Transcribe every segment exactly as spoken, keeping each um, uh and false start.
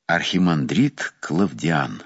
Архимандрит Клавдиан.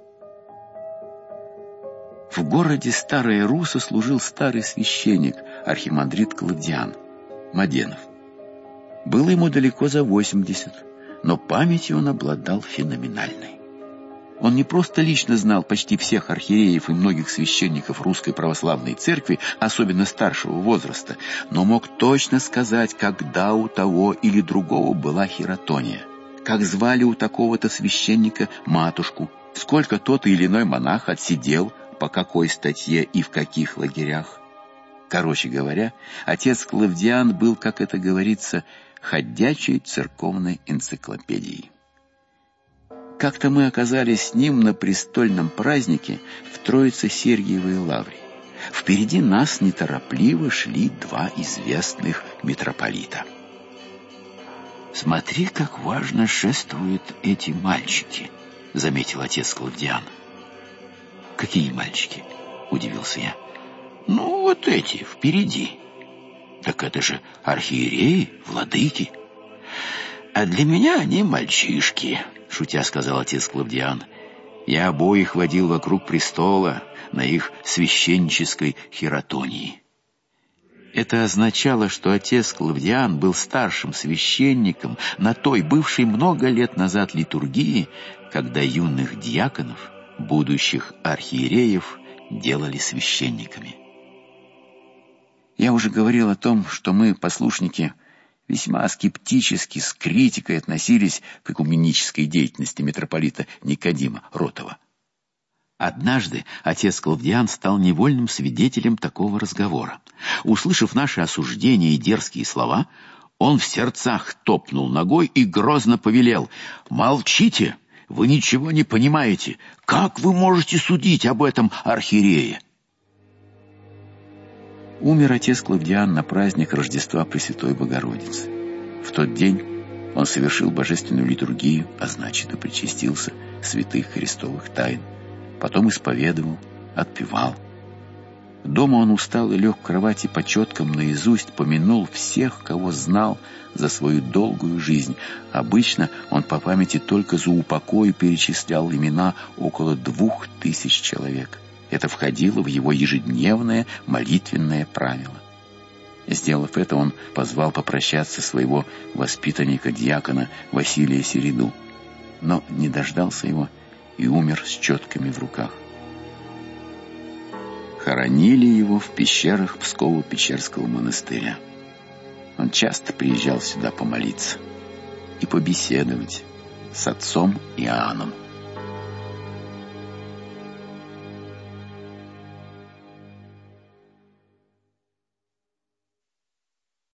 В городе Старая Русса служил старый священник, архимандрит Клавдиан, Маденов. Было ему далеко за восемьдесят, но памятью он обладал феноменальной. Он не просто лично знал почти всех архиереев и многих священников Русской Православной Церкви, особенно старшего возраста, но мог точно сказать, когда у того или другого была хиротония, как звали у такого-то священника матушку, сколько тот или иной монах отсидел, по какой статье и в каких лагерях. Короче говоря, отец Клавдиан был, как это говорится, ходячей церковной энциклопедией. Как-то мы оказались с ним на престольном празднике в Троице-Сергиевой лавре. Впереди нас неторопливо шли два известных митрополита. «Смотри, как важно шествуют эти мальчики», — заметил отец Клавдиан. «Какие мальчики?» — удивился я. «Ну, вот эти, впереди». «Так это же архиереи, владыки». «А для меня они мальчишки», — шутя сказал отец Клавдиан. «Я обоих водил вокруг престола на их священнической хиротонии». Это означало, что отец Клавдиан был старшим священником на той, бывшей много лет назад литургии, когда юных диаконов, будущих архиереев, делали священниками. Я уже говорил о том, что мы, послушники, весьма скептически, с критикой относились к экуменической деятельности митрополита Никодима Ротова. Однажды отец Клавдиан стал невольным свидетелем такого разговора. Услышав наши осуждения и дерзкие слова, он в сердцах топнул ногой и грозно повелел: «Молчите! Вы ничего не понимаете! Как вы можете судить об этом архиерее?» Умер отец Клавдиан на праздник Рождества Пресвятой Богородицы. В тот день он совершил божественную литургию, а значит и причастился святых христовых тайн. Потом исповедовал, отпевал. Дома он устал и лег в кровати, по четкам наизусть помянул всех, кого знал за свою долгую жизнь. Обычно он по памяти только за упокой перечислял имена около двух тысяч человек. Это входило в его ежедневное молитвенное правило. Сделав это, он позвал попрощаться своего воспитанника-диакона Василия Середу, но не дождался его и умер с четками в руках. Хоронили его в пещерах Псково-Печерского монастыря. Он часто приезжал сюда помолиться и побеседовать с отцом Иоанном.